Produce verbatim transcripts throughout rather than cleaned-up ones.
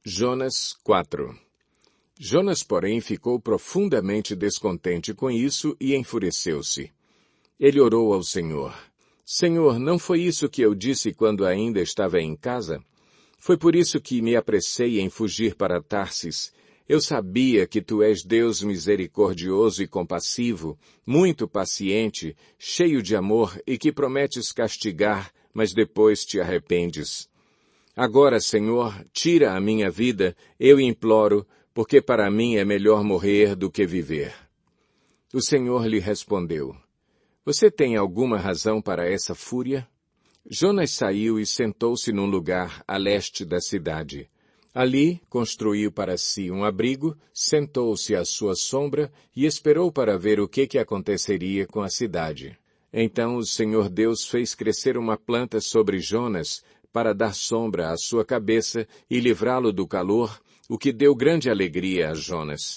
Jonas quatro. Jonas, porém, ficou profundamente descontente com isso e enfureceu-se. Ele orou ao Senhor. Senhor, não foi isso que eu disse quando ainda estava em casa? Foi por isso que me apressei em fugir para Tarsis. Eu sabia que tu és Deus misericordioso e compassivo, muito paciente, cheio de amor e que prometes castigar, mas depois te arrependes. Agora, Senhor, tira a minha vida, eu imploro, porque para mim é melhor morrer do que viver. O Senhor lhe respondeu, você tem alguma razão para essa fúria? Jonas saiu e sentou-se num lugar a leste da cidade. Ali, construiu para si um abrigo, sentou-se à sua sombra e esperou para ver o que, que aconteceria com a cidade. Então o Senhor Deus fez crescer uma planta sobre Jonas para dar sombra à sua cabeça e livrá-lo do calor, o que deu grande alegria a Jonas.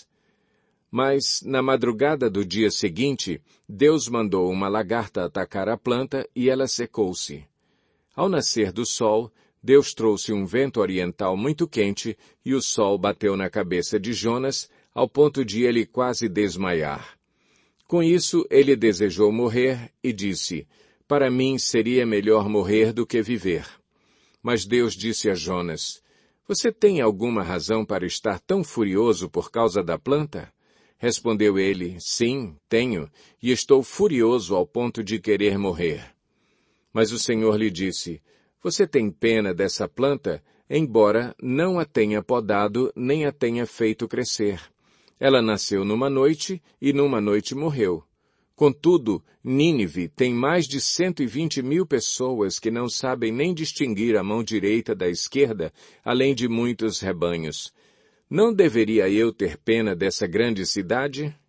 Mas, na madrugada do dia seguinte, Deus mandou uma lagarta atacar a planta e ela secou-se. Ao nascer do sol, Deus trouxe um vento oriental muito quente e o sol bateu na cabeça de Jonas, ao ponto de ele quase desmaiar. Com isso, ele desejou morrer e disse, para mim seria melhor morrer do que viver. Mas Deus disse a Jonas, você tem alguma razão para estar tão furioso por causa da planta? Respondeu ele, sim, tenho, e estou furioso ao ponto de querer morrer. Mas o Senhor lhe disse, você tem pena dessa planta, embora não a tenha podado nem a tenha feito crescer. Ela nasceu numa noite e numa noite morreu. Contudo, Nínive tem mais de cento e vinte mil pessoas que não sabem nem distinguir a mão direita da esquerda, além de muitos rebanhos. Não deveria eu ter pena dessa grande cidade?